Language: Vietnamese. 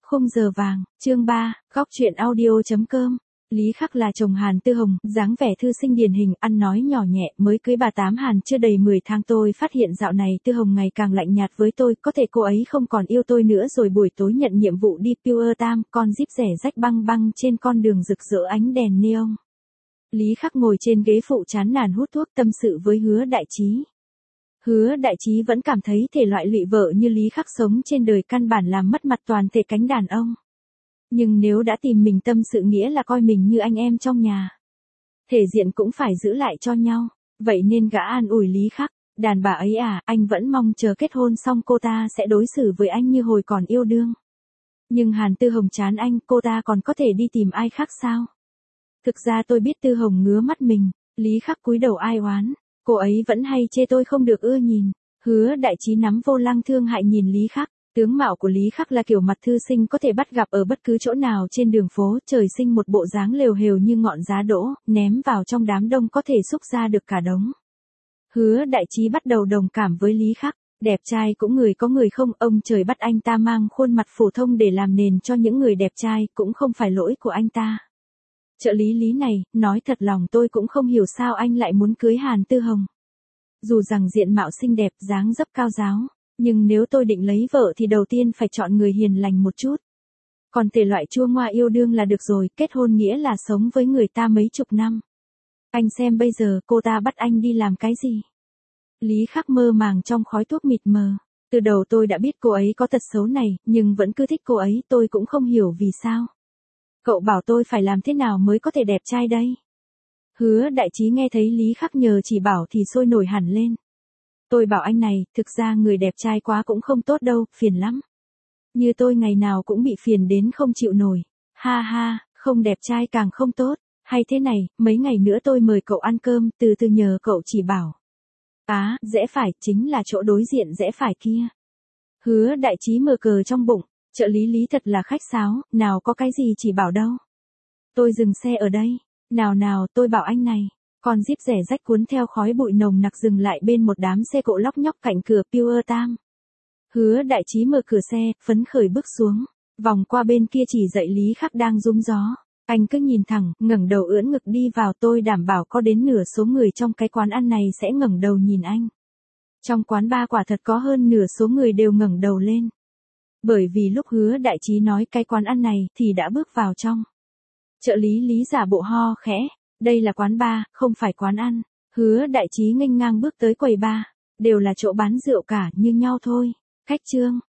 Khung giờ vàng, chương 3, góc truyện audio.com. Lý Khắc là chồng Hàn Tư Hồng, dáng vẻ thư sinh điển hình, ăn nói nhỏ nhẹ, mới cưới bà Tám Hàn chưa đầy 10 tháng. Tôi phát hiện dạo này Tư Hồng ngày càng lạnh nhạt với tôi, có thể cô ấy không còn yêu tôi nữa rồi. Buổi tối nhận nhiệm vụ đi Pure Tam, con jeep rẻ rách băng băng trên con đường rực rỡ ánh đèn neon. Lý Khắc ngồi trên ghế phụ chán nản hút thuốc tâm sự với Hứa Đại Trí. Hứa Đại Trí vẫn cảm thấy thể loại lụy vợ như Lý Khắc sống trên đời căn bản làm mất mặt toàn thể cánh đàn ông. Nhưng nếu đã tìm mình tâm sự nghĩa là coi mình như anh em trong nhà. Thể diện cũng phải giữ lại cho nhau, vậy nên gã an ủi Lý Khắc, đàn bà ấy à, anh vẫn mong chờ kết hôn xong cô ta sẽ đối xử với anh như hồi còn yêu đương. Nhưng Hàn Tư Hồng chán anh, cô ta còn có thể đi tìm ai khác sao? Thực ra tôi biết Tư Hồng ngứa mắt mình, Lý Khắc cúi đầu ai oán, cô ấy vẫn hay chê tôi không được ưa nhìn. Hứa Đại Trí nắm vô lăng thương hại nhìn Lý Khắc. Tướng mạo của Lý Khắc là kiểu mặt thư sinh có thể bắt gặp ở bất cứ chỗ nào trên đường phố, trời sinh một bộ dáng lều hều như ngọn giá đỗ, ném vào trong đám đông có thể xúc ra được cả đống. Hứa Đại Trí bắt đầu đồng cảm với Lý Khắc, đẹp trai cũng người có người không, ông trời bắt anh ta mang khuôn mặt phổ thông để làm nền cho những người đẹp trai, cũng không phải lỗi của anh ta. Trợ lý Lý này, nói thật lòng tôi cũng không hiểu sao anh lại muốn cưới Hàn Tư Hồng. Dù rằng diện mạo xinh đẹp, dáng dấp cao ráo. Nhưng nếu tôi định lấy vợ thì đầu tiên phải chọn người hiền lành một chút. Còn thể loại chua ngoa yêu đương là được rồi, kết hôn nghĩa là sống với người ta mấy chục năm. Anh xem bây giờ cô ta bắt anh đi làm cái gì? Lý Khắc mơ màng trong khói thuốc mịt mờ. Từ đầu tôi đã biết cô ấy có tật xấu này, nhưng vẫn cứ thích cô ấy, tôi cũng không hiểu vì sao. Cậu bảo tôi phải làm thế nào mới có thể đẹp trai đây? Hứa Đại Trí nghe thấy Lý Khắc nhờ chỉ bảo thì sôi nổi hẳn lên. Tôi bảo anh này, thực ra người đẹp trai quá cũng không tốt đâu, phiền lắm. Như tôi ngày nào cũng bị phiền đến không chịu nổi. Ha ha, không đẹp trai càng không tốt. Hay thế này, mấy ngày nữa tôi mời cậu ăn cơm, từ từ nhờ cậu chỉ bảo. Á, rẽ phải, chính là chỗ đối diện rẽ phải kia. Hứa Đại Trí mở cờ trong bụng, trợ lý Lý thật là khách sáo, nào có cái gì chỉ bảo đâu. Tôi dừng xe ở đây, nào tôi bảo anh này. Con jeep rẻ rách cuốn theo khói bụi nồng nặc dừng lại bên một đám xe cộ lóc nhóc cạnh cửa Pure Tam. Hứa Đại Trí mở cửa xe, phấn khởi bước xuống, vòng qua bên kia chỉ dạy Lý Khắc đang rúm gió. Anh cứ nhìn thẳng, ngẩng đầu ưỡn ngực đi vào, tôi đảm bảo có đến nửa số người trong cái quán ăn này sẽ ngẩng đầu nhìn anh. Trong quán bar quả thật có hơn nửa số người đều ngẩng đầu lên. Bởi vì lúc Hứa Đại Trí nói cái quán ăn này thì đã bước vào trong. Trợ lý Lý giả bộ ho khẽ. Đây là quán bar, không phải quán ăn. Hứa Đại Trí nghênh ngang bước tới quầy bar. Đều là chỗ bán rượu cả, như nhau thôi. Khách trương,